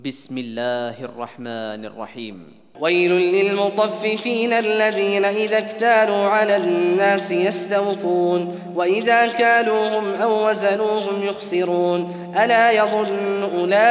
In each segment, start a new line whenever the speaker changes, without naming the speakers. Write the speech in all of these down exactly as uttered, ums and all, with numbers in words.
بسم الله الرحمن الرحيم.
ويل للمطففين الذين إذا اكتالوا على الناس يستوفون وإذا كالوهم أو وزنوهم يخسرون ألا يظن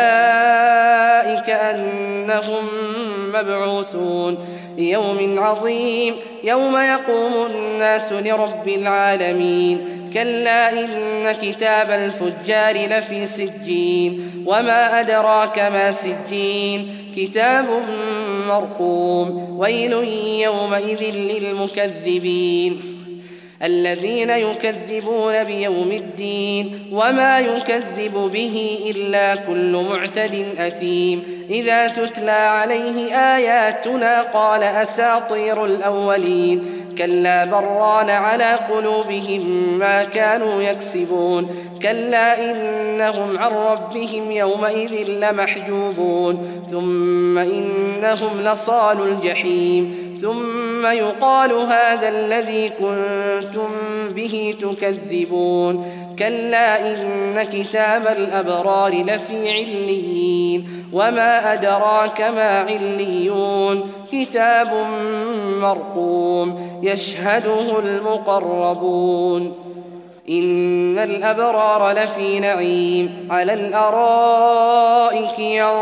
أولئك أنهم مبعوثون ليوم عظيم يوم يقوم الناس لرب العالمين كلا إن كتاب الفجار لفي سجين وما أدراك ما سجين كتاب مرقوم ويل يومئذ للمكذبين الذين يكذبون بيوم الدين وما يكذب به إلا كل معتد أثيم إذا تتلى عليه آياتنا قال أساطير الأولين كلا بران على قلوبهم ما كانوا يكسبون كلا إنهم عن ربهم يومئذ لمحجوبون ثم إنهم لصالوا الجحيم ثم يقال هذا الذي كنتم به تكذبون كلا إن كتاب الأبرار لفي عليين وما أدراك ما عليون كتاب مرقوم يشهده المقربون إن الأبرار لفي نعيم على الأرائك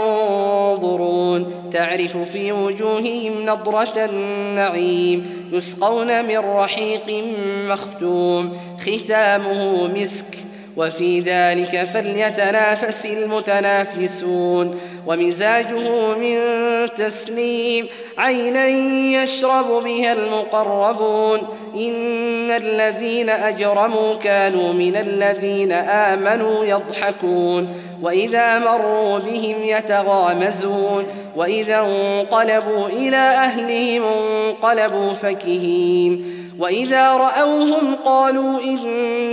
ينظرون تعرف في وجوههم نضرة النعيم يسقون من رحيق مختوم ختامه مسك وفي ذلك فليتنافس المتنافسون ومزاجه من تسنيم عينا يشرب بها المقربون إن الذين أجرموا كانوا من الذين آمنوا يضحكون وإذا مروا بهم يتغامزون وإذا انقلبوا إلى أهلهم انقلبوا فكهين وإذا رأوهم قالوا إن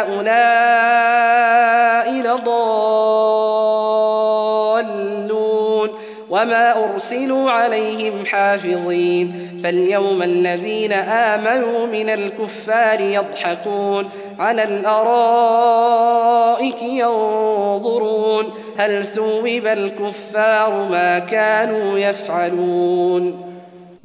هؤلاء لضالون وما أرسلوا عليهم حافظين فاليوم الذين آمنوا من الكفار يضحكون على الأرائك ينظرون هل ثوب الكفار ما كانوا يفعلون.